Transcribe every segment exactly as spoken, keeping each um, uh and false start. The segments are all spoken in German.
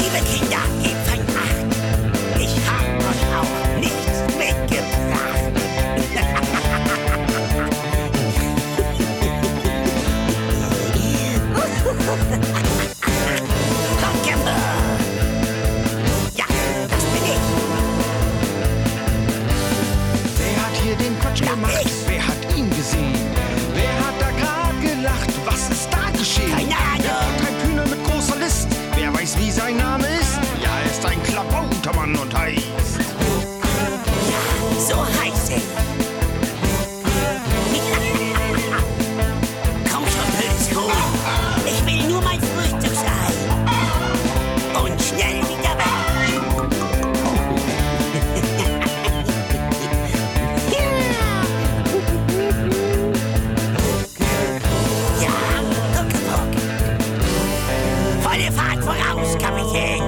Liebe Kinder, gebt fein Acht. Ich hab euch auch nichts mitgebracht. Huckleberry. Ja, das bin ich. Wer hat hier den Quatsch Ja, gemacht? ich. Wer hat ihn gesehen? Wer hat da gerade gelacht? Was ist da geschehen? Keine Ahnung. Ein Kühner mit großer List. Wer weiß, wie sein Name ist? Ja, er ist ein Klabautermann und heißt. So heiß ich. Komm schon, blödes Kuh. Ich will nur mein Frühstücksei. Und schnell wieder weg. Ja, Huckepuck. Volle Fahrt voraus, Kapitän.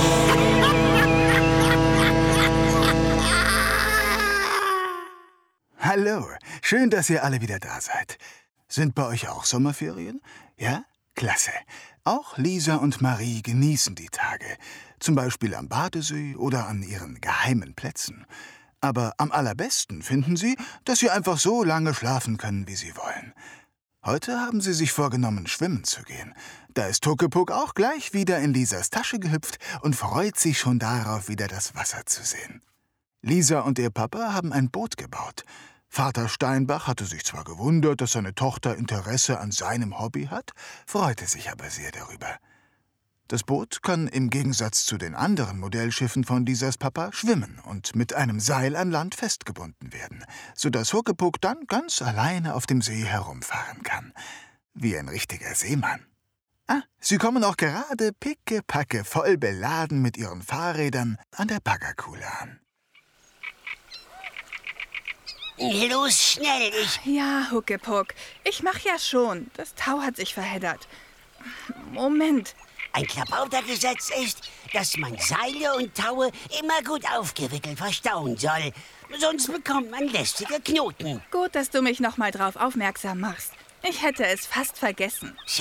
Hallo, schön, dass ihr alle wieder da seid. Sind bei euch auch Sommerferien? Ja? Klasse. Auch Lisa und Marie genießen die Tage. Zum Beispiel am Badesee oder an ihren geheimen Plätzen. Aber am allerbesten finden sie, dass sie einfach so lange schlafen können, wie sie wollen. Heute haben sie sich vorgenommen, schwimmen zu gehen. Da ist Huckepuck auch gleich wieder in Lisas Tasche gehüpft und freut sich schon darauf, wieder das Wasser zu sehen. Lisa und ihr Papa haben ein Boot gebaut. Vater Steinbach hatte sich zwar gewundert, dass seine Tochter Interesse an seinem Hobby hat, freute sich aber sehr darüber. Das Boot kann im Gegensatz zu den anderen Modellschiffen von Lisas Papa schwimmen und mit einem Seil an Land festgebunden werden, sodass Huckepuck dann ganz alleine auf dem See herumfahren kann. Wie ein richtiger Seemann. Ah, sie kommen auch gerade pickepacke voll beladen mit ihren Fahrrädern an der Baggerkuhle an. Los, schnell, ich... Ja, Huckepuck. Ich mach ja schon. Das Tau hat sich verheddert. Moment. Ein Klabautergesetz ist, dass man Seile und Taue immer gut aufgewickelt verstauen soll. Sonst bekommt man lästige Knoten. Gut, dass du mich noch mal drauf aufmerksam machst. Ich hätte es fast vergessen. So,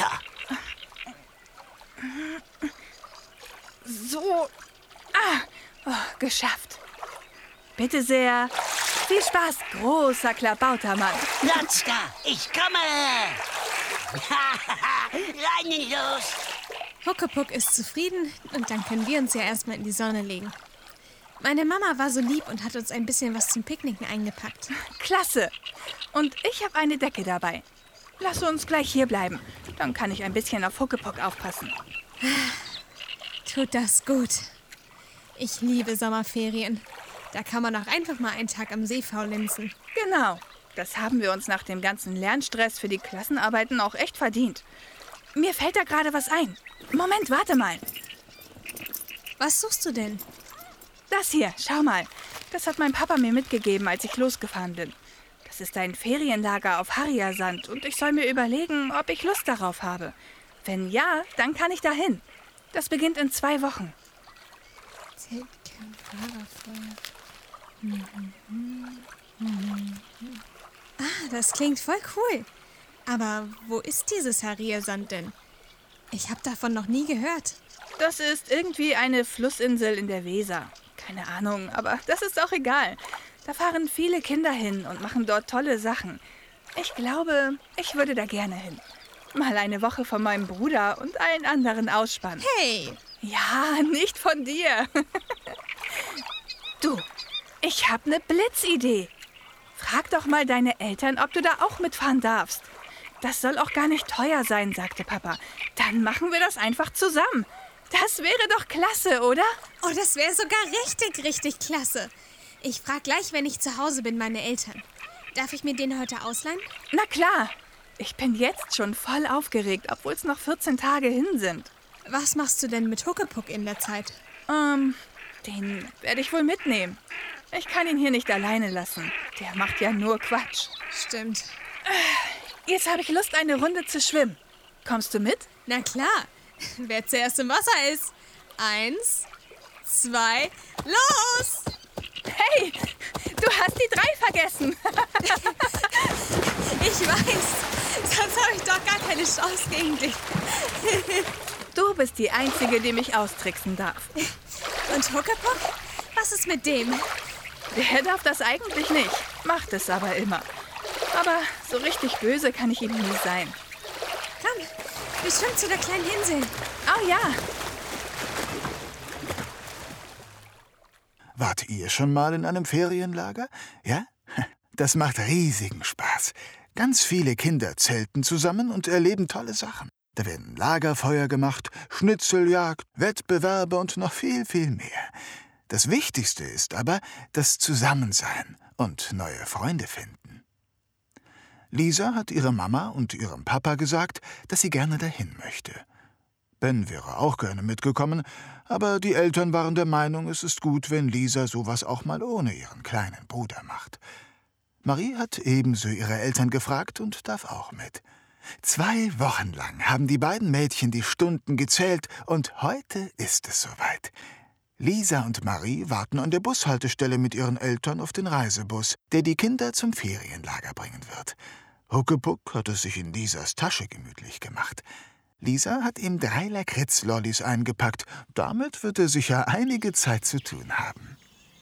So. Ah, oh, geschafft. Bitte sehr. Viel Spaß, großer Klabautermann. Platz da, ich komme! Rein los! Huckepuck ist zufrieden und dann können wir uns ja erstmal in die Sonne legen. Meine Mama war so lieb und hat uns ein bisschen was zum Picknicken eingepackt. Klasse. Und ich habe eine Decke dabei. Lass uns gleich hier bleiben. Dann kann ich ein bisschen auf Huckepuck aufpassen. Tut das gut. Ich liebe Sommerferien. Da kann man auch einfach mal einen Tag am See faulenzen. Genau. Das haben wir uns nach dem ganzen Lernstress für die Klassenarbeiten auch echt verdient. Mir fällt da gerade was ein. Moment, warte mal. Was suchst du denn? Das hier, schau mal. Das hat mein Papa mir mitgegeben, als ich losgefahren bin. Das ist ein Ferienlager auf Harriersand und ich soll mir überlegen, ob ich Lust darauf habe. Wenn ja, dann kann ich dahin. Das beginnt in zwei Wochen. Ah, das klingt voll cool. Aber wo ist dieses Harriersand denn? Ich habe davon noch nie gehört. Das ist irgendwie eine Flussinsel in der Weser. Keine Ahnung, aber das ist auch egal. Da fahren viele Kinder hin und machen dort tolle Sachen. Ich glaube, ich würde da gerne hin. Mal eine Woche von meinem Bruder und allen anderen ausspannen. Hey! Ja, nicht von dir. Du, ich habe eine Blitzidee. Frag doch mal deine Eltern, ob du da auch mitfahren darfst. Das soll auch gar nicht teuer sein, sagte Papa. Dann machen wir das einfach zusammen. Das wäre doch klasse, oder? Oh, das wäre sogar richtig, richtig klasse. Ich frage gleich, wenn ich zu Hause bin, meine Eltern. Darf ich mir den heute ausleihen? Na klar. Ich bin jetzt schon voll aufgeregt, obwohl es noch vierzehn Tage hin sind. Was machst du denn mit Huckepuck in der Zeit? Ähm, den werde ich wohl mitnehmen. Ich kann ihn hier nicht alleine lassen. Der macht ja nur Quatsch. Stimmt. Jetzt habe ich Lust, eine Runde zu schwimmen. Kommst du mit? Na klar. Wer zuerst im Wasser ist. Eins, zwei, los! Hey, du hast die drei vergessen. Ich weiß, sonst habe ich doch gar keine Chance gegen dich. Du bist die Einzige, die mich austricksen darf. Und Huckepuck? Was ist mit dem? Der darf das eigentlich nicht, macht es aber immer. Aber so richtig böse kann ich ihm nie sein. Komm, wir schwimmen zu der kleinen Insel. Oh ja. Wart ihr schon mal in einem Ferienlager? Ja? Das macht riesigen Spaß. Ganz viele Kinder zelten zusammen und erleben tolle Sachen. Da werden Lagerfeuer gemacht, Schnitzeljagd, Wettbewerbe und noch viel, viel mehr. Das Wichtigste ist aber das Zusammensein und neue Freunde finden. Lisa hat ihrer Mama und ihrem Papa gesagt, dass sie gerne dahin möchte. Ben wäre auch gerne mitgekommen, aber die Eltern waren der Meinung, es ist gut, wenn Lisa sowas auch mal ohne ihren kleinen Bruder macht. Marie hat ebenso ihre Eltern gefragt und darf auch mit. Zwei Wochen lang haben die beiden Mädchen die Stunden gezählt und heute ist es soweit. Lisa und Marie warten an der Bushaltestelle mit ihren Eltern auf den Reisebus, der die Kinder zum Ferienlager bringen wird. Huckepuck hat es sich in Lisas Tasche gemütlich gemacht. Lisa hat ihm drei Lakritz-Lollis eingepackt. Damit wird er sicher einige Zeit zu tun haben.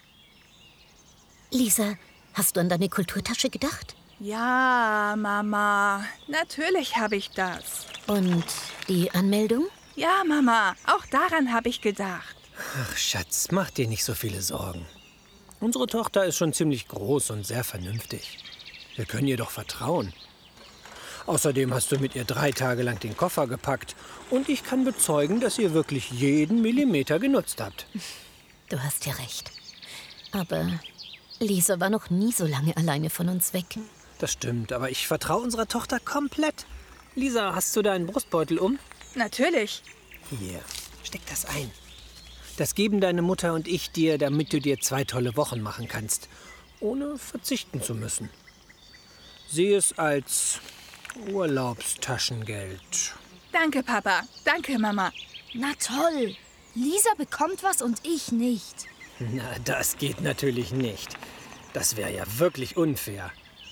Lisa, hast du an deine Kulturtasche gedacht? Ja, Mama, natürlich habe ich das. Und die Anmeldung? Ja, Mama, auch daran habe ich gedacht. Ach, Schatz, mach dir nicht so viele Sorgen. Unsere Tochter ist schon ziemlich groß und sehr vernünftig. Wir können ihr doch vertrauen. Außerdem hast du mit ihr drei Tage lang den Koffer gepackt. Und ich kann bezeugen, dass ihr wirklich jeden Millimeter genutzt habt. Du hast ja recht. Aber Lisa war noch nie so lange alleine von uns weg. Das stimmt, aber ich vertraue unserer Tochter komplett. Lisa, hast du deinen Brustbeutel um? Natürlich. Hier, steck das ein. Das geben deine Mutter und ich dir, damit du dir zwei tolle Wochen machen kannst, ohne verzichten zu müssen. Sieh es als Urlaubstaschengeld. Danke, Papa. Danke, Mama. Na toll. Lisa bekommt was und ich nicht. Na, das geht natürlich nicht. Das wäre ja wirklich unfair.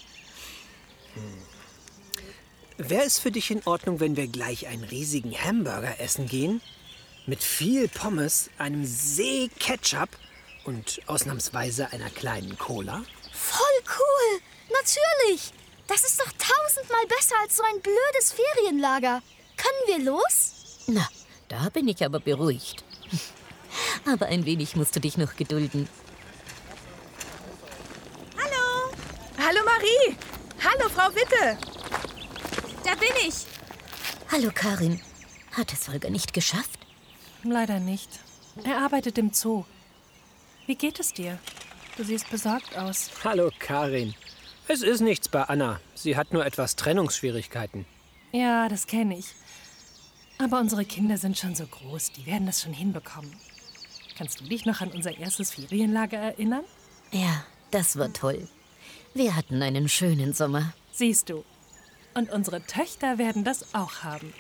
Hm. Wäre es für dich in Ordnung, wenn wir gleich einen riesigen Hamburger essen gehen? Mit viel Pommes, einem See Ketchup und ausnahmsweise einer kleinen Cola? Voll cool! Natürlich! Das ist doch tausendmal besser als so ein blödes Ferienlager. Können wir los? Na, da bin ich aber beruhigt. Aber ein wenig musst du dich noch gedulden. Hallo! Hallo, Marie! Hallo, Frau Witte! Da bin ich! Hallo, Karin. Hat es Holger nicht geschafft? Leider nicht. Er arbeitet im Zoo. Wie geht es dir? Du siehst besorgt aus. Hallo, Karin. Es ist nichts bei Anna. Sie hat nur etwas Trennungsschwierigkeiten. Ja, das kenne ich. Aber unsere Kinder sind schon so groß, die werden das schon hinbekommen. Kannst du dich noch an unser erstes Ferienlager erinnern? Ja, das war toll. Wir hatten einen schönen Sommer. Siehst du. Und unsere Töchter werden das auch haben.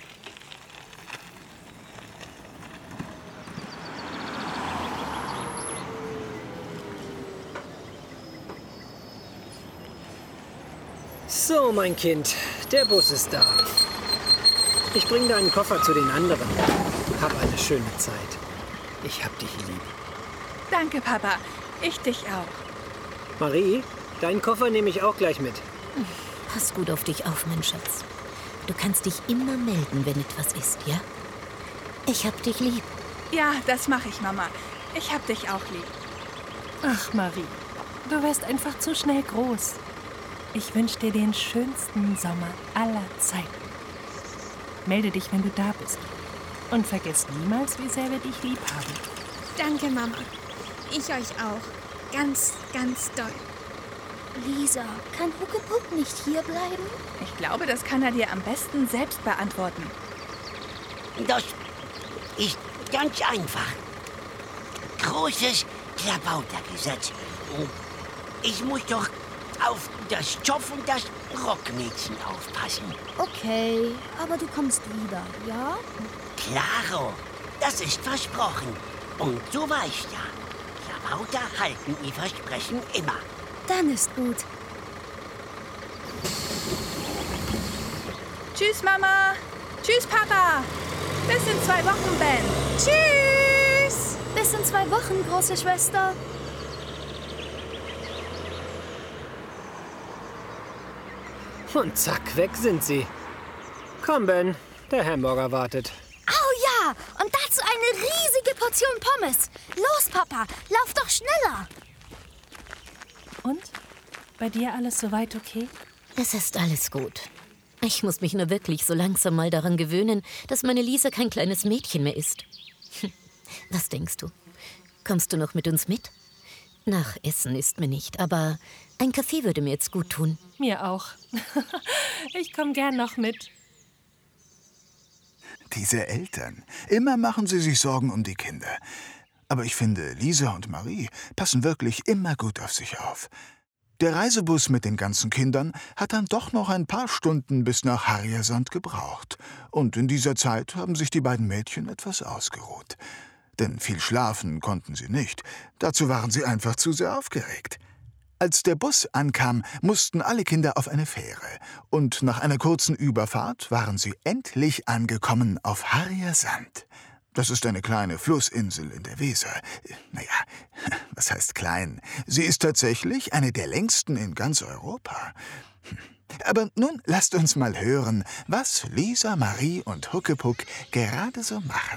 So, mein Kind, der Bus ist da. Ich bringe deinen Koffer zu den anderen. Hab eine schöne Zeit. Ich hab dich lieb. Danke, Papa. Ich dich auch. Marie, deinen Koffer nehme ich auch gleich mit. Pass gut auf dich auf, mein Schatz. Du kannst dich immer melden, wenn etwas ist, ja? Ich hab dich lieb. Ja, das mache ich, Mama. Ich hab dich auch lieb. Ach, Marie, du wirst einfach zu schnell groß. Ich wünsche dir den schönsten Sommer aller Zeiten. Melde dich, wenn du da bist. Und vergiss niemals, wie sehr wir dich lieb haben. Danke, Mama. Ich euch auch. Ganz, ganz doll. Lisa, kann Huckepuck nicht hier bleiben? Ich glaube, das kann er dir am besten selbst beantworten. Das ist ganz einfach. Großes Klabautergesetz. Ich muss doch auf das Zoff und das Rockmädchen aufpassen. Okay, aber du kommst wieder, ja? Klaro, das ist versprochen. Und du weißt ja, Klabauter halten ihr Versprechen immer. Dann ist gut. Tschüss, Mama. Tschüss, Papa. Bis in zwei Wochen, Ben. Tschüss! Bis in zwei Wochen, große Schwester. Und zack, weg sind sie. Komm, Ben, der Hamburger wartet. Oh ja, und dazu eine riesige Portion Pommes. Los, Papa, lauf doch schneller. Und? Bei dir alles soweit okay? Es ist alles gut. Ich muss mich nur wirklich so langsam mal daran gewöhnen, dass meine Lisa kein kleines Mädchen mehr ist. Was denkst du? Kommst du noch mit uns mit? Nach Essen ist mir nicht, aber ein Kaffee würde mir jetzt gut tun. Mir auch. Ich komme gern noch mit. Diese Eltern. Immer machen sie sich Sorgen um die Kinder. Aber ich finde, Lisa und Marie passen wirklich immer gut auf sich auf. Der Reisebus mit den ganzen Kindern hat dann doch noch ein paar Stunden bis nach Harriersand gebraucht. Und in dieser Zeit haben sich die beiden Mädchen etwas ausgeruht. Denn viel schlafen konnten sie nicht. Dazu waren sie einfach zu sehr aufgeregt. Als der Bus ankam, mussten alle Kinder auf eine Fähre. Und nach einer kurzen Überfahrt waren sie endlich angekommen auf Harriersand. Das ist eine kleine Flussinsel in der Weser. Naja, was heißt klein? Sie ist tatsächlich eine der längsten in ganz Europa. Aber nun lasst uns mal hören, was Lisa, Marie und Huckepuck gerade so machen.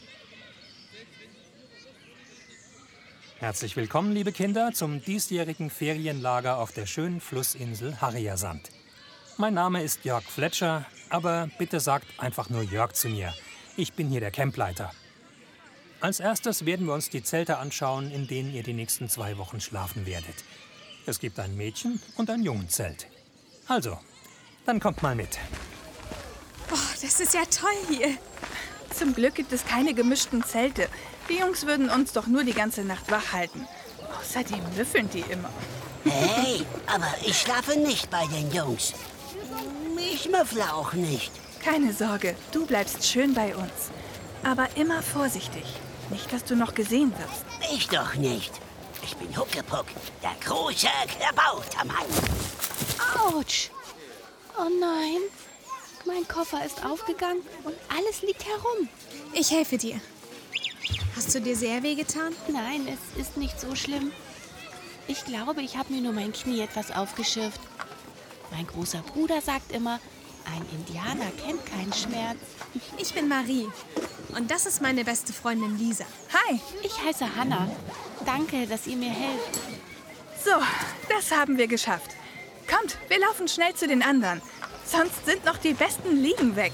Herzlich willkommen, liebe Kinder, zum diesjährigen Ferienlager auf der schönen Flussinsel Harriersand. Mein Name ist Jörg Fletcher, aber bitte sagt einfach nur Jörg zu mir. Ich bin hier der Campleiter. Als erstes werden wir uns die Zelte anschauen, in denen ihr die nächsten zwei Wochen schlafen werdet. Es gibt ein Mädchen- und ein Jungenzelt. Also, dann kommt mal mit. Oh, das ist ja toll hier. Zum Glück gibt es keine gemischten Zelte. Die Jungs würden uns doch nur die ganze Nacht wach halten. Außerdem müffeln die immer. Hey, aber ich schlafe nicht bei den Jungs. Ich müffle auch nicht. Keine Sorge, du bleibst schön bei uns. Aber immer vorsichtig. Nicht, dass du noch gesehen wirst. Ich doch nicht. Ich bin Huckepuck, der große Klabautermann. Autsch! Oh nein, mein Koffer ist aufgegangen und alles liegt herum. Ich helfe dir. Hast du dir sehr wehgetan? Nein, es ist nicht so schlimm. Ich glaube, ich habe mir nur mein Knie etwas aufgeschürft. Mein großer Bruder sagt immer, ein Indianer kennt keinen Schmerz. Ich bin Marie und das ist meine beste Freundin Lisa. Hi. Ich heiße Hannah. Danke, dass ihr mir helft. So, das haben wir geschafft. Kommt, wir laufen schnell zu den anderen. Sonst sind noch die besten Liegen weg.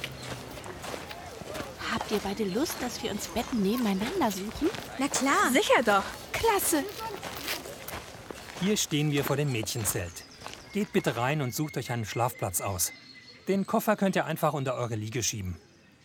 Habt ihr beide Lust, dass wir uns Betten nebeneinander suchen? Na klar. Sicher doch. Klasse. Hier stehen wir vor dem Mädchenzelt. Geht bitte rein und sucht euch einen Schlafplatz aus. Den Koffer könnt ihr einfach unter eure Liege schieben.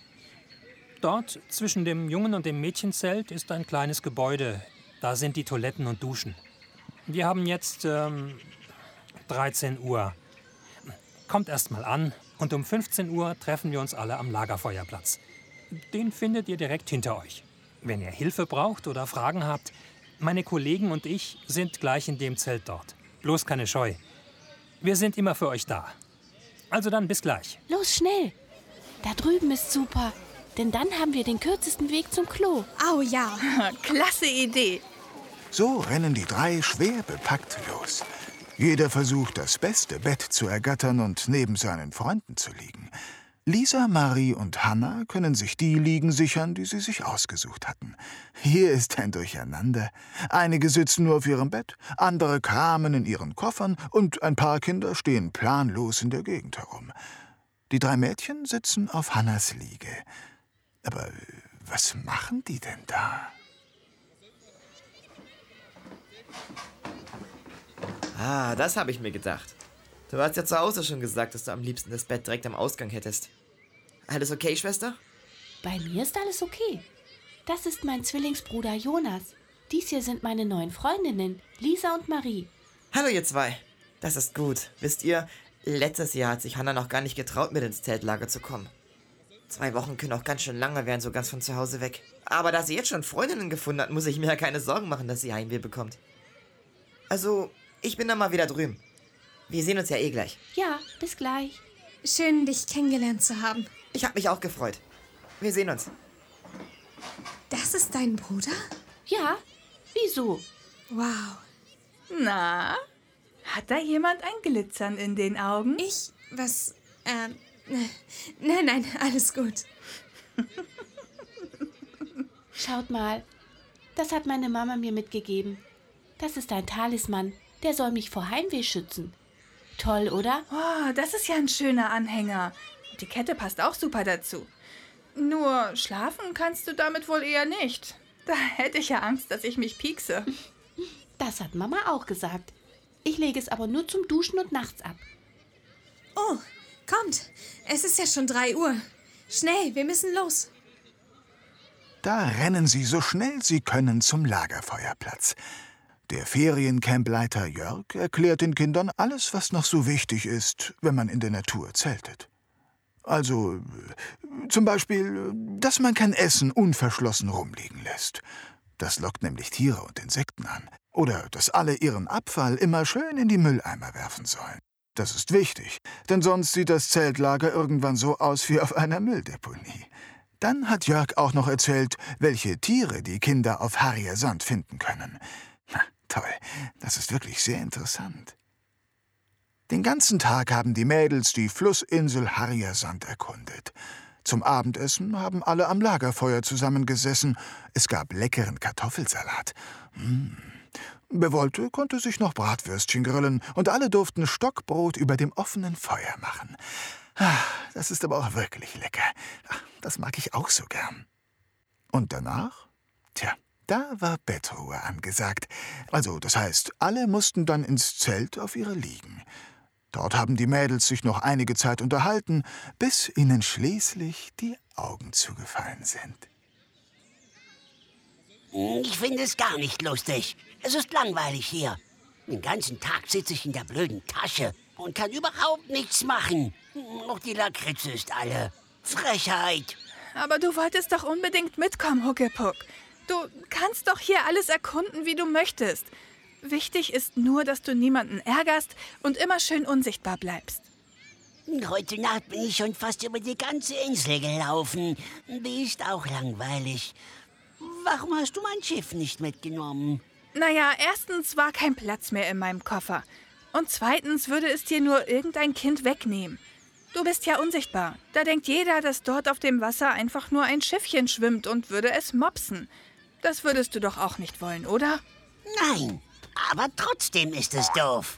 Dort, zwischen dem Jungen- und dem Mädchenzelt, ist ein kleines Gebäude. Da sind die Toiletten und Duschen. Wir haben jetzt ähm, dreizehn Uhr. Kommt erst mal an und um fünfzehn Uhr treffen wir uns alle am Lagerfeuerplatz. Den findet ihr direkt hinter euch. Wenn ihr Hilfe braucht oder Fragen habt, meine Kollegen und ich sind gleich in dem Zelt dort. Bloß keine Scheu. Wir sind immer für euch da. Also dann bis gleich. Los, schnell. Da drüben ist super. Denn dann haben wir den kürzesten Weg zum Klo. Oh ja. Klasse Idee. So rennen die drei schwer bepackt los. Jeder versucht, das beste Bett zu ergattern und neben seinen Freunden zu liegen. Lisa, Marie und Hannah können sich die Liegen sichern, die sie sich ausgesucht hatten. Hier ist ein Durcheinander. Einige sitzen nur auf ihrem Bett, andere kramen in ihren Koffern und ein paar Kinder stehen planlos in der Gegend herum. Die drei Mädchen sitzen auf Hannahs Liege. Aber was machen die denn da? Ah, das habe ich mir gedacht. Du hast ja zu Hause schon gesagt, dass du am liebsten das Bett direkt am Ausgang hättest. Alles okay, Schwester? Bei mir ist alles okay. Das ist mein Zwillingsbruder Jonas. Dies hier sind meine neuen Freundinnen, Lisa und Marie. Hallo ihr zwei. Das ist gut. Wisst ihr, letztes Jahr hat sich Hannah noch gar nicht getraut, mit ins Zeltlager zu kommen. Zwei Wochen können auch ganz schön lange werden, so ganz von zu Hause weg. Aber da sie jetzt schon Freundinnen gefunden hat, muss ich mir ja keine Sorgen machen, dass sie Heimweh bekommt. Also, ich bin dann mal wieder drüben. Wir sehen uns ja eh gleich. Ja, bis gleich. Schön, dich kennengelernt zu haben. Ich habe mich auch gefreut. Wir sehen uns. Das ist dein Bruder? Ja, wieso? Wow. Na, hat da jemand ein Glitzern in den Augen? Ich? Was? Ähm, nein, nein, alles gut. Schaut mal, das hat meine Mama mir mitgegeben. Das ist ein Talisman, der soll mich vor Heimweh schützen. Toll, oder? Oh, das ist ja ein schöner Anhänger. Die Kette passt auch super dazu. Nur schlafen kannst du damit wohl eher nicht. Da hätte ich ja Angst, dass ich mich piekse. Das hat Mama auch gesagt. Ich lege es aber nur zum Duschen und nachts ab. Oh, kommt. Es ist ja schon drei Uhr. Schnell, wir müssen los. Da rennen sie so schnell sie können zum Lagerfeuerplatz. Der Feriencamp-Leiter Jörg erklärt den Kindern alles, was noch so wichtig ist, wenn man in der Natur zeltet. Also äh, zum Beispiel, dass man kein Essen unverschlossen rumliegen lässt. Das lockt nämlich Tiere und Insekten an. Oder dass alle ihren Abfall immer schön in die Mülleimer werfen sollen. Das ist wichtig, denn sonst sieht das Zeltlager irgendwann so aus wie auf einer Mülldeponie. Dann hat Jörg auch noch erzählt, welche Tiere die Kinder auf Harrier Sand finden können. Na, toll, das ist wirklich sehr interessant. Den ganzen Tag haben die Mädels die Flussinsel Harrier Sand erkundet. Zum Abendessen haben alle am Lagerfeuer zusammengesessen. Es gab leckeren Kartoffelsalat. Mmh. Wer wollte, konnte sich noch Bratwürstchen grillen und alle durften Stockbrot über dem offenen Feuer machen. Ach, das ist aber auch wirklich lecker. Ach, das mag ich auch so gern. Und danach? Tja, da war Bettruhe angesagt. Also, das heißt, alle mussten dann ins Zelt auf ihre Liegen. Dort haben die Mädels sich noch einige Zeit unterhalten, bis ihnen schließlich die Augen zugefallen sind. Ich finde es gar nicht lustig. Es ist langweilig hier. Den ganzen Tag sitze ich in der blöden Tasche und kann überhaupt nichts machen. Auch die Lakritze ist alle. Frechheit. Aber du wolltest doch unbedingt mitkommen, Huckepuck. Du kannst doch hier alles erkunden, wie du möchtest. Wichtig ist nur, dass du niemanden ärgerst und immer schön unsichtbar bleibst. Heute Nacht bin ich schon fast über die ganze Insel gelaufen. Die ist auch langweilig. Warum hast du mein Schiff nicht mitgenommen? Naja, erstens war kein Platz mehr in meinem Koffer. Und zweitens würde es dir nur irgendein Kind wegnehmen. Du bist ja unsichtbar. Da denkt jeder, dass dort auf dem Wasser einfach nur ein Schiffchen schwimmt und würde es mopsen. Das würdest du doch auch nicht wollen, oder? Nein, aber trotzdem ist es doof.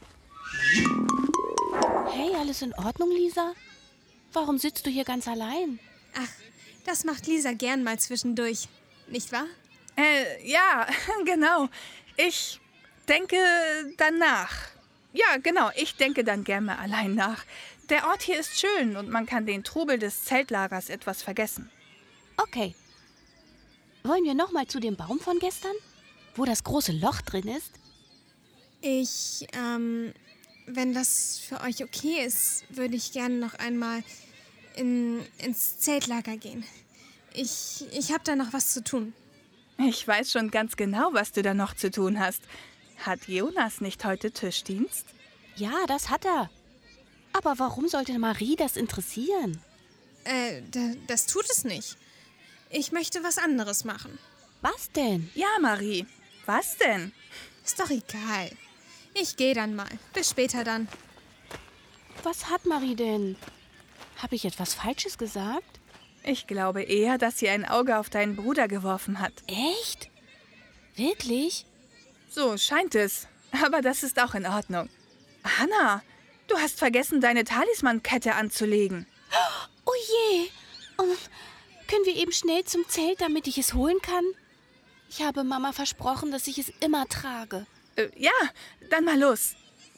Hey, alles in Ordnung, Lisa? Warum sitzt du hier ganz allein? Ach, das macht Lisa gern mal zwischendurch. Nicht wahr? Äh, ja, genau. Ich denke dann nach. Ja, genau, ich denke dann gern mal allein nach. Der Ort hier ist schön und man kann den Trubel des Zeltlagers etwas vergessen. Okay. Wollen wir noch mal zu dem Baum von gestern, wo das große Loch drin ist? Ich, ähm, wenn das für euch okay ist, würde ich gerne noch einmal in, ins Zeltlager gehen. Ich, ich habe da noch was zu tun. Ich weiß schon ganz genau, was du da noch zu tun hast. Hat Jonas nicht heute Tischdienst? Ja, das hat er. Aber warum sollte Marie das interessieren? Äh, d- das tut es nicht. Ich möchte was anderes machen. Was denn? Ja, Marie. Was denn? Ist doch egal. Ich gehe dann mal. Bis später dann. Was hat Marie denn? Habe ich etwas Falsches gesagt? Ich glaube eher, dass sie ein Auge auf deinen Bruder geworfen hat. Echt? Wirklich? So scheint es. Aber das ist auch in Ordnung. Hanna, du hast vergessen, deine Talismankette anzulegen. Oh je. Oh, können wir eben schnell zum Zelt, damit ich es holen kann? Ich habe Mama versprochen, dass ich es immer trage. Äh, ja, dann mal los.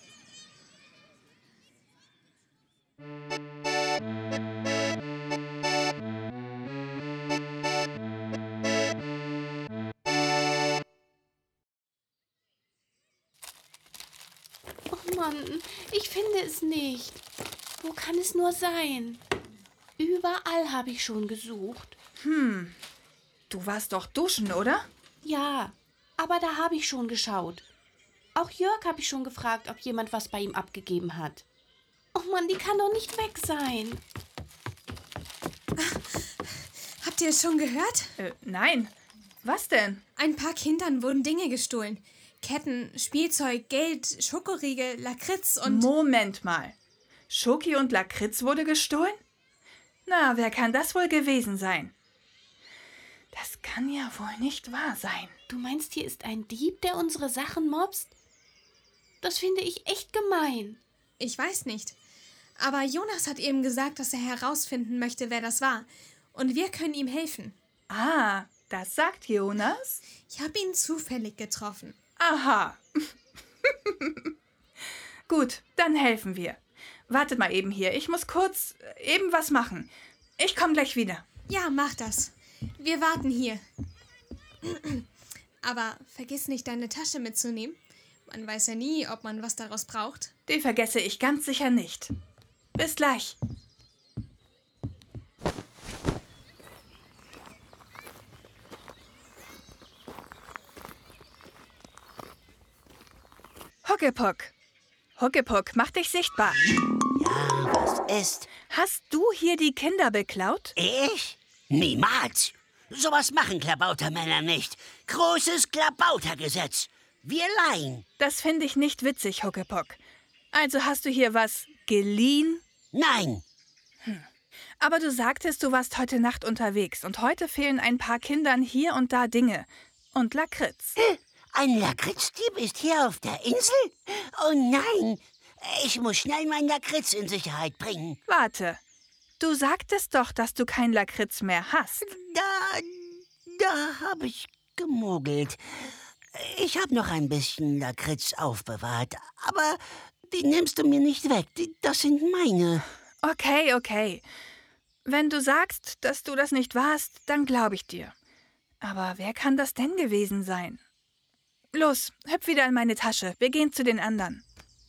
Oh Mann, ich finde es nicht. Wo kann es nur sein? Überall habe ich schon gesucht. Hm, du warst doch duschen, oder? Ja, aber da habe ich schon geschaut. Auch Jörg habe ich schon gefragt, ob jemand was bei ihm abgegeben hat. Oh Mann, die kann doch nicht weg sein. Habt ihr es schon gehört? Äh, nein. Was denn? Ein paar Kindern wurden Dinge gestohlen. Ketten, Spielzeug, Geld, Schokoriegel, Lakritz und... Moment mal. Schoki und Lakritz wurde gestohlen? Na, wer kann das wohl gewesen sein? Das kann ja wohl nicht wahr sein. Du meinst, hier ist ein Dieb, der unsere Sachen mobst? Das finde ich echt gemein. Ich weiß nicht. Aber Jonas hat eben gesagt, dass er herausfinden möchte, wer das war. Und wir können ihm helfen. Ah, das sagt Jonas? Ich habe ihn zufällig getroffen. Aha. Gut, dann helfen wir. Wartet mal eben hier. Ich muss kurz eben was machen. Ich komme gleich wieder. Ja, mach das. Wir warten hier. Aber vergiss nicht, deine Tasche mitzunehmen. Man weiß ja nie, ob man was daraus braucht. Die vergesse ich ganz sicher nicht. Bis gleich. Huckepuck. Huckepuck, mach dich sichtbar. Ja, was ist? Hast du hier die Kinder beklaut? Ich? Niemals. Sowas machen Klabautermänner nicht. Großes Klabautergesetz. Wir leihen. Das finde ich nicht witzig, Huckepuck. Also hast du hier was geliehen? Nein. Hm. Aber du sagtest, du warst heute Nacht unterwegs und heute fehlen ein paar Kindern hier und da Dinge. Und Lakritz. Ein Lakritzdieb ist hier auf der Insel? Oh nein, ich muss schnell meinen Lakritz in Sicherheit bringen. Warte, du sagtest doch, dass du kein Lakritz mehr hast. Da, da habe ich gemogelt. Ich habe noch ein bisschen Lakritz aufbewahrt, aber die nimmst du mir nicht weg. Die, das sind meine. Okay, okay. Wenn du sagst, dass du das nicht warst, dann glaube ich dir. Aber wer kann das denn gewesen sein? Los, hüpf wieder in meine Tasche. Wir gehen zu den anderen.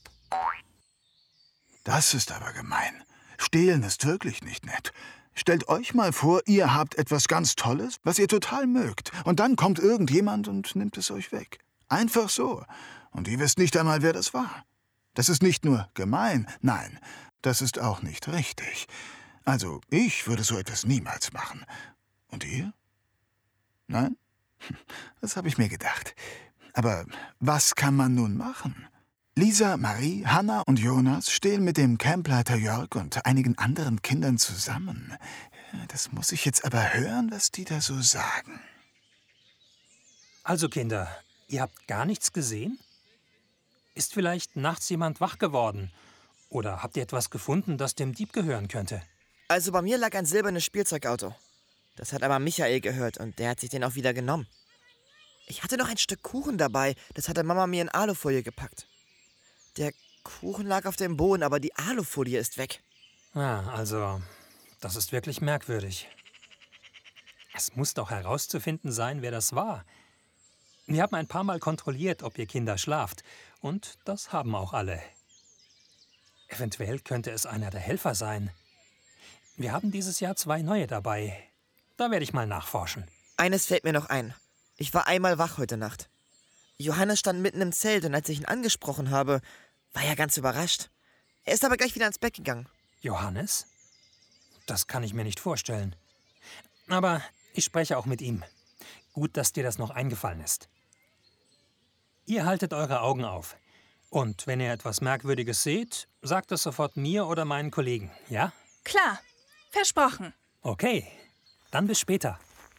Das ist aber gemein. Stehlen ist wirklich nicht nett. Stellt euch mal vor, ihr habt etwas ganz Tolles, was ihr total mögt. Und dann kommt irgendjemand und nimmt es euch weg. Einfach so. Und ihr wisst nicht einmal, wer das war. Das ist nicht nur gemein, nein, das ist auch nicht richtig. Also, ich würde so etwas niemals machen. Und ihr? Nein? Das habe ich mir gedacht. Aber was kann man nun machen? Lisa, Marie, Hanna und Jonas stehen mit dem Campleiter Jörg und einigen anderen Kindern zusammen. Das muss ich jetzt aber hören, was die da so sagen. Also Kinder, ihr habt gar nichts gesehen? Ist vielleicht nachts jemand wach geworden? Oder habt ihr etwas gefunden, das dem Dieb gehören könnte? Also bei mir lag ein silbernes Spielzeugauto. Das hat aber Michael gehört und der hat sich den auch wieder genommen. Ich hatte noch ein Stück Kuchen dabei, das hatte Mama mir in Alufolie gepackt. Der Kuchen lag auf dem Boden, aber die Alufolie ist weg. Ja, also, das ist wirklich merkwürdig. Es muss doch herauszufinden sein, wer das war. Wir haben ein paar Mal kontrolliert, ob ihr Kinder schlaft. Und das haben auch alle. Eventuell könnte es einer der Helfer sein. Wir haben dieses Jahr zwei neue dabei. Da werde ich mal nachforschen. Eines fällt mir noch ein. Ich war einmal wach heute Nacht. Johannes stand mitten im Zelt und als ich ihn angesprochen habe, war er ganz überrascht. Er ist aber gleich wieder ins Bett gegangen. Johannes? Das kann ich mir nicht vorstellen. Aber ich spreche auch mit ihm. Gut, dass dir das noch eingefallen ist. Ihr haltet eure Augen auf. Und wenn ihr etwas Merkwürdiges seht, sagt es sofort mir oder meinen Kollegen, ja? Klar, versprochen. Okay, dann bis später.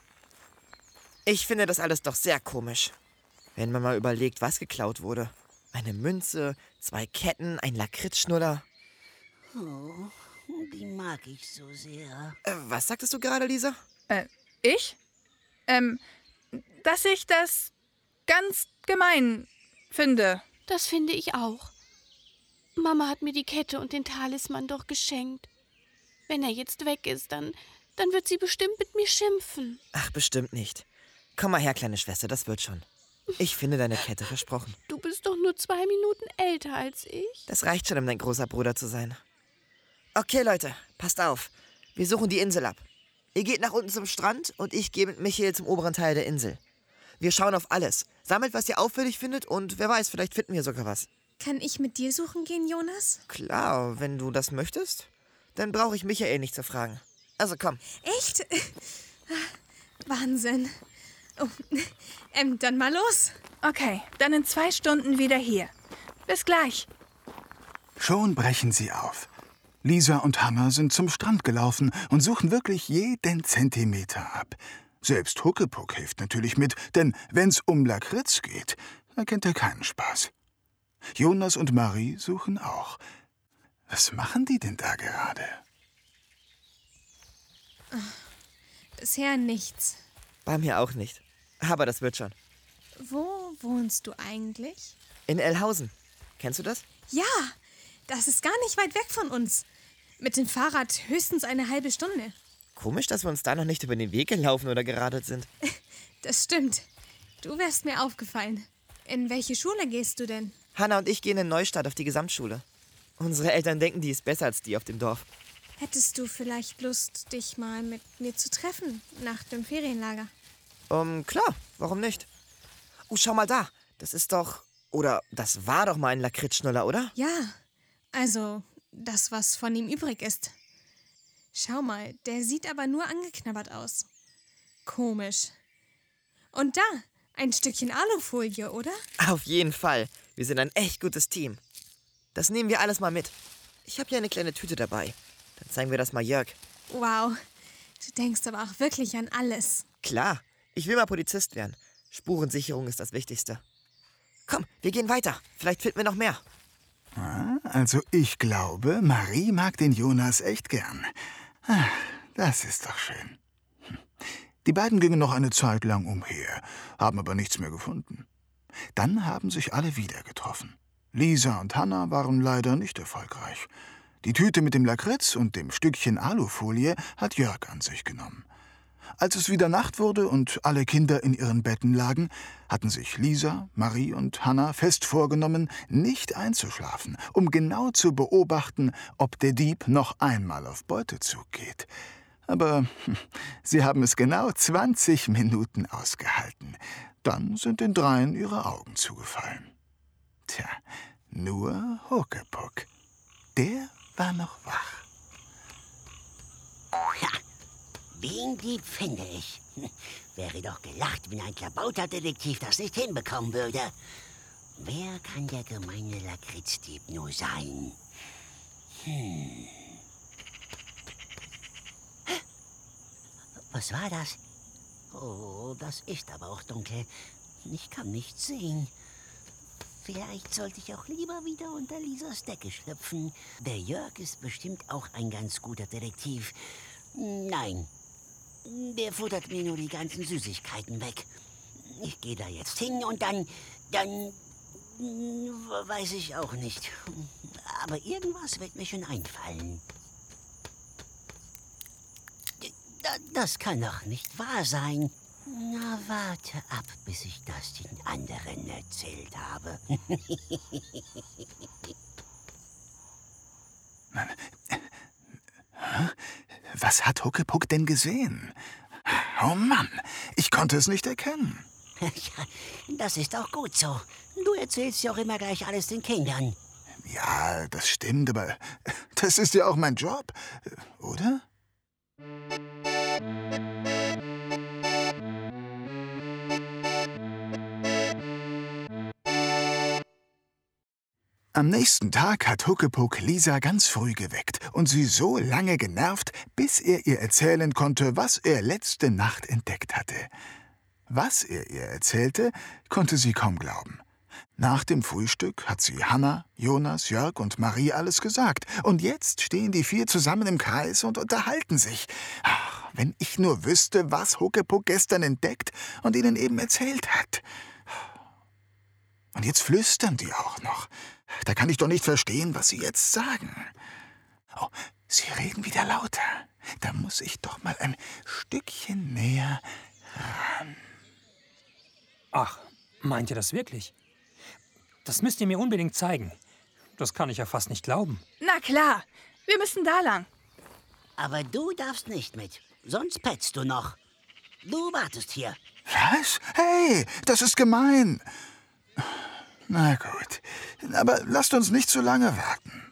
Ich finde das alles doch sehr komisch. Wenn man mal überlegt, was geklaut wurde. Eine Münze, zwei Ketten, ein Lakritzschnuller. Oh, die mag ich so sehr. Äh, was sagtest du gerade, Lisa? Äh, ich? Ähm, dass ich das ganz gemein finde. Das finde ich auch. Mama hat mir die Kette und den Talisman doch geschenkt. Wenn er jetzt weg ist, dann, dann wird sie bestimmt mit mir schimpfen. Ach, bestimmt nicht. Komm mal her, kleine Schwester, das wird schon. Ich finde deine Kette, versprochen. Du bist doch nur zwei Minuten älter als ich. Das reicht schon, um dein großer Bruder zu sein. Okay, Leute, passt auf. Wir suchen die Insel ab. Ihr geht nach unten zum Strand und ich gehe mit Michael zum oberen Teil der Insel. Wir schauen auf alles. Sammelt, was ihr auffällig findet und wer weiß, vielleicht finden wir sogar was. Kann ich mit dir suchen gehen, Jonas? Klar, wenn du das möchtest. Dann brauche ich Michael nicht zu fragen. Also komm. Echt? Wahnsinn. Oh, ähm, dann mal los. Okay, dann in zwei Stunden wieder hier. Bis gleich. Schon brechen sie auf. Lisa und Hannah sind zum Strand gelaufen und suchen wirklich jeden Zentimeter ab. Selbst Huckepuck hilft natürlich mit, denn wenn's um Lakritz geht, da kennt er keinen Spaß. Jonas und Marie suchen auch. Was machen die denn da gerade? Bisher nichts. Bei mir auch nicht. Aber das wird schon. Wo wohnst du eigentlich? In Ellhausen. Kennst du das? Ja, das ist gar nicht weit weg von uns. Mit dem Fahrrad höchstens eine halbe Stunde. Komisch, dass wir uns da noch nicht über den Weg gelaufen oder geradelt sind. Das stimmt. Du wärst mir aufgefallen. In welche Schule gehst du denn? Hannah und ich gehen in Neustadt auf die Gesamtschule. Unsere Eltern denken, die ist besser als die auf dem Dorf. Hättest du vielleicht Lust, dich mal mit mir zu treffen nach dem Ferienlager? Um, klar, warum nicht? Oh, schau mal da. Das ist doch... Oder das war doch mal ein Lakritzschnuller, oder? Ja, also das, was von ihm übrig ist. Schau mal, der sieht aber nur angeknabbert aus. Komisch. Und da, ein Stückchen Alufolie, oder? Auf jeden Fall. Wir sind ein echt gutes Team. Das nehmen wir alles mal mit. Ich habe hier eine kleine Tüte dabei. Dann zeigen wir das mal Jörg. Wow, du denkst aber auch wirklich an alles. Klar, ich will mal Polizist werden. Spurensicherung ist das Wichtigste. Komm, wir gehen weiter. Vielleicht finden wir noch mehr. Also ich glaube, Marie mag den Jonas echt gern. Das ist doch schön. Die beiden gingen noch eine Zeit lang umher, haben aber nichts mehr gefunden. Dann haben sich alle wieder getroffen. Lisa und Hannah waren leider nicht erfolgreich. Die Tüte mit dem Lakritz und dem Stückchen Alufolie hat Jörg an sich genommen. Als es wieder Nacht wurde und alle Kinder in ihren Betten lagen, hatten sich Lisa, Marie und Hannah fest vorgenommen, nicht einzuschlafen, um genau zu beobachten, ob der Dieb noch einmal auf Beutezug geht. Aber hm, sie haben es genau zwanzig Minuten ausgehalten. Dann sind den dreien ihre Augen zugefallen. Tja, nur Huckepuck. Der war noch wach. Ja, den Dieb finde ich. Wäre doch gelacht, wenn ein Klabauterdetektiv das nicht hinbekommen würde. Wer kann der gemeine Lakritzdieb nur sein? Hm. Was war das? Oh, das ist aber auch dunkel. Ich kann nichts sehen. Vielleicht sollte ich auch lieber wieder unter Lisas Decke schlüpfen. Der Jörg ist bestimmt auch ein ganz guter Detektiv. Nein, der futtert mir nur die ganzen Süßigkeiten weg. Ich gehe da jetzt hin und dann, dann, weiß ich auch nicht. Aber irgendwas wird mir schon einfallen. Das kann doch nicht wahr sein. Na, warte ab, bis ich das den anderen erzählt habe. Was hat Huckepuck denn gesehen? Oh Mann, ich konnte es nicht erkennen. Ja, das ist auch gut so. Du erzählst ja auch immer gleich alles den Kindern. Ja, das stimmt, aber das ist ja auch mein Job, oder? Am nächsten Tag hat Huckepuck Lisa ganz früh geweckt und sie so lange genervt, bis er ihr erzählen konnte, was er letzte Nacht entdeckt hatte. Was er ihr erzählte, konnte sie kaum glauben. Nach dem Frühstück hat sie Hannah, Jonas, Jörg und Marie alles gesagt. Und jetzt stehen die vier zusammen im Kreis und unterhalten sich. Ach, wenn ich nur wüsste, was Huckepuck gestern entdeckt und ihnen eben erzählt hat. Und jetzt flüstern die auch noch. Da kann ich doch nicht verstehen, was sie jetzt sagen. Oh, sie reden wieder lauter. Da muss ich doch mal ein Stückchen näher ran. Ach, meint ihr das wirklich? Das müsst ihr mir unbedingt zeigen. Das kann ich ja fast nicht glauben. Na klar, wir müssen da lang. Aber du darfst nicht mit, sonst petzt du noch. Du wartest hier. Was? Hey, das ist gemein. Na gut, aber lasst uns nicht zu lange warten.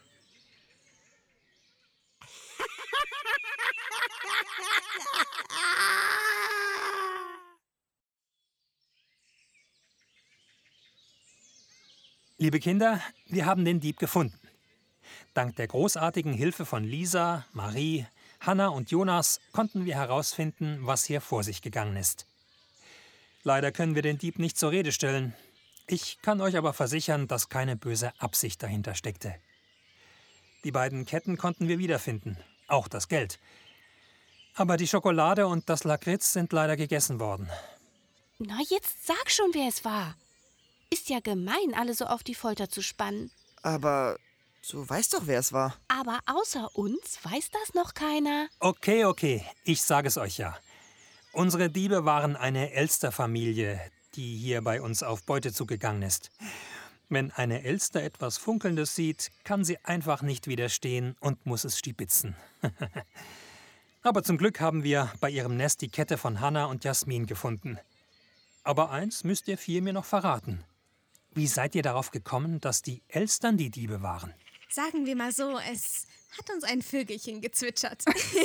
Liebe Kinder, wir haben den Dieb gefunden. Dank der großartigen Hilfe von Lisa, Marie, Hanna und Jonas konnten wir herausfinden, was hier vor sich gegangen ist. Leider können wir den Dieb nicht zur Rede stellen. Ich kann euch aber versichern, dass keine böse Absicht dahinter steckte. Die beiden Ketten konnten wir wiederfinden, auch das Geld. Aber die Schokolade und das Lakritz sind leider gegessen worden. Na, jetzt sag schon, wer es war. Ist ja gemein, alle so auf die Folter zu spannen. Aber du weißt doch, wer es war. Aber außer uns weiß das noch keiner. Okay, okay, ich sage es euch ja. Unsere Diebe waren eine Elsterfamilie, die hier bei uns auf Beute zugegangen ist. Wenn eine Elster etwas Funkelndes sieht, kann sie einfach nicht widerstehen und muss es stibitzen. Aber zum Glück haben wir bei ihrem Nest die Kette von Hanna und Jasmin gefunden. Aber eins müsst ihr vier mir noch verraten. Wie seid ihr darauf gekommen, dass die Elstern die Diebe waren? Sagen wir mal so, es hat uns ein Vögelchen gezwitschert.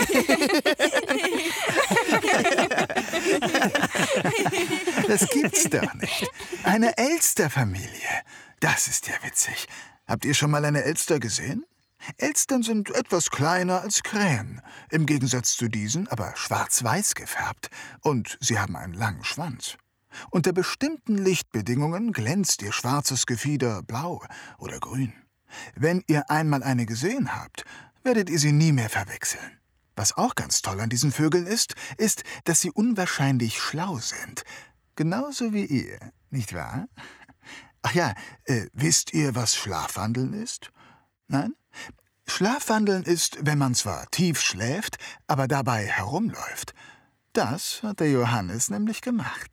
Das gibt's doch nicht. Eine Elsterfamilie. Das ist ja witzig. Habt ihr schon mal eine Elster gesehen? Elstern sind etwas kleiner als Krähen. Im Gegensatz zu diesen aber schwarz-weiß gefärbt. Und sie haben einen langen Schwanz. Unter bestimmten Lichtbedingungen glänzt ihr schwarzes Gefieder blau oder grün. Wenn ihr einmal eine gesehen habt, werdet ihr sie nie mehr verwechseln. Was auch ganz toll an diesen Vögeln ist, ist, dass sie unwahrscheinlich schlau sind. Genauso wie ihr, nicht wahr? Ach ja, äh, wisst ihr, was Schlafwandeln ist? Nein? Schlafwandeln ist, wenn man zwar tief schläft, aber dabei herumläuft. Das hat der Johannes nämlich gemacht.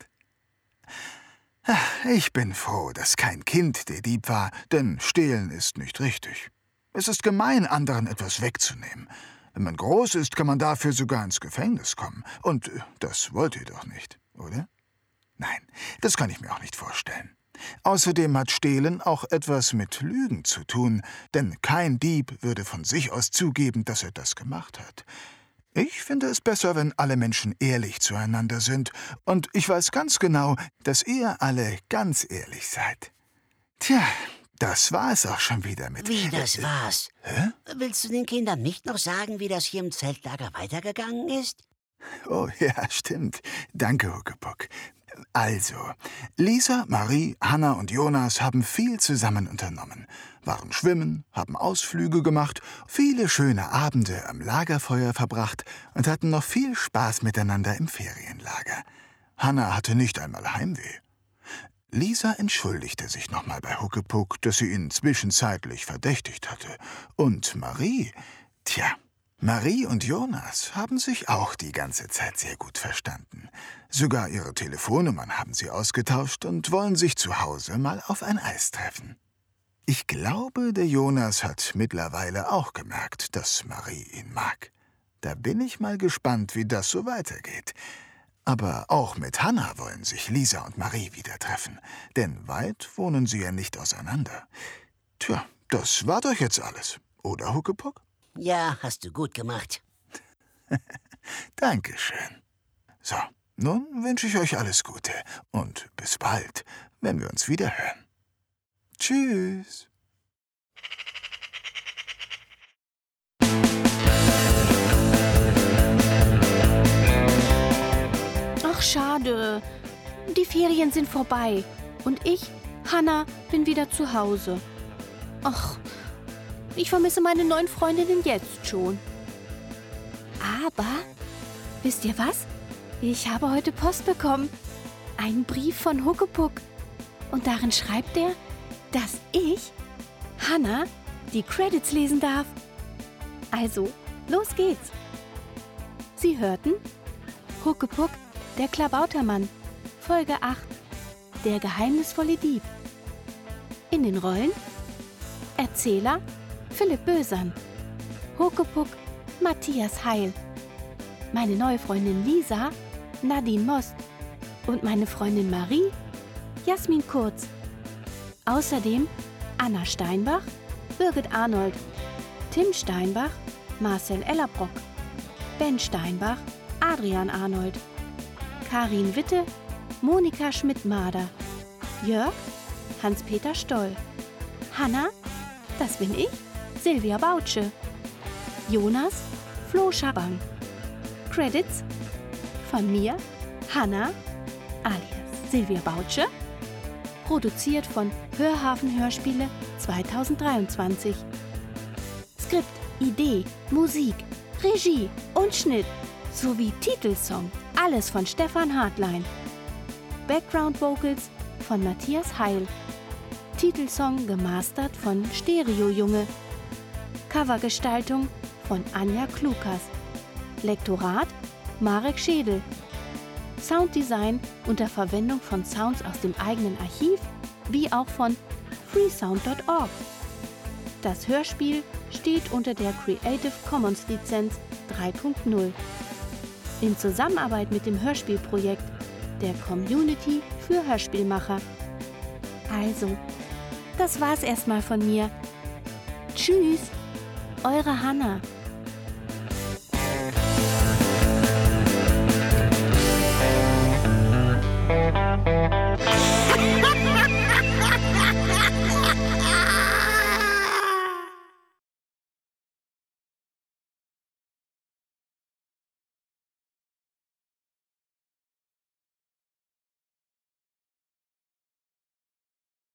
Ich bin froh, dass kein Kind der Dieb war, denn stehlen ist nicht richtig. Es ist gemein, anderen etwas wegzunehmen. Wenn man groß ist, kann man dafür sogar ins Gefängnis kommen. Und das wollt ihr doch nicht, oder? Nein, das kann ich mir auch nicht vorstellen. Außerdem hat Stehlen auch etwas mit Lügen zu tun, denn kein Dieb würde von sich aus zugeben, dass er das gemacht hat. Ich finde es besser, wenn alle Menschen ehrlich zueinander sind. Und ich weiß ganz genau, dass ihr alle ganz ehrlich seid. Tja, das war es auch schon wieder mit... Wie, das war's? Hä? Willst du den Kindern nicht noch sagen, wie das hier im Zeltlager weitergegangen ist? Oh ja, stimmt. Danke, Huckepuck. Also, Lisa, Marie, Hanna und Jonas haben viel zusammen unternommen, waren schwimmen, haben Ausflüge gemacht, viele schöne Abende am Lagerfeuer verbracht und hatten noch viel Spaß miteinander im Ferienlager. Hanna hatte nicht einmal Heimweh. Lisa entschuldigte sich nochmal bei Huckepuck, dass sie ihn zwischenzeitlich verdächtigt hatte. Und Marie, tja, Marie und Jonas haben sich auch die ganze Zeit sehr gut verstanden. Sogar ihre Telefonnummern haben sie ausgetauscht und wollen sich zu Hause mal auf ein Eis treffen. Ich glaube, der Jonas hat mittlerweile auch gemerkt, dass Marie ihn mag. Da bin ich mal gespannt, wie das so weitergeht. Aber auch mit Hanna wollen sich Lisa und Marie wieder treffen, denn weit wohnen sie ja nicht auseinander. Tja, das war doch jetzt alles, oder Huckepuck? Ja, hast du gut gemacht. Dankeschön. So, nun wünsche ich euch alles Gute und bis bald, wenn wir uns wieder hören. Tschüss. Ach, schade. Die Ferien sind vorbei. Und ich, Hanna, bin wieder zu Hause. Ach, ich vermisse meine neuen Freundinnen jetzt schon. Aber, wisst ihr was? Ich habe heute Post bekommen. Einen Brief von Huckepuck. Und darin schreibt er, dass ich, Hanna, die Credits lesen darf. Also, los geht's. Sie hörten Huckepuck, der Klabautermann, Folge acht, der geheimnisvolle Dieb. In den Rollen Erzähler Philipp Bösern, Huckepuck Matthias Heil, meine neue Freundin Lisa Nadine Most und meine Freundin Marie Jasmin Kurz. Außerdem Anna Steinbach, Birgit Arnold, Tim Steinbach, Marcel Ellerbrock, Ben Steinbach, Adrian Arnold, Karin Witte, Monika Schmidt-Mader, Jörg, Hans-Peter Stoll, Hanna, das bin ich, Silvia Bautsche. Jonas, Flo Schabang. Credits von mir, Hanna, alias Silvia Bautsche. Produziert von Hörhafen Hörspiele zweitausenddreiundzwanzig. Skript, Idee, Musik, Regie und Schnitt sowie Titelsong, alles von Stefan Hartlein. Background Vocals von Matthias Heil. Titelsong gemastert von Stereo Junge. Covergestaltung von Anja Klukas. Lektorat Marek Schädel. Sounddesign unter Verwendung von Sounds aus dem eigenen Archiv wie auch von freesound punkt org. Das Hörspiel steht unter der Creative Commons Lizenz drei Punkt null. In Zusammenarbeit mit dem Hörspielprojekt der Community für Hörspielmacher. Also, das war's erstmal von mir. Tschüss, eure Hanna.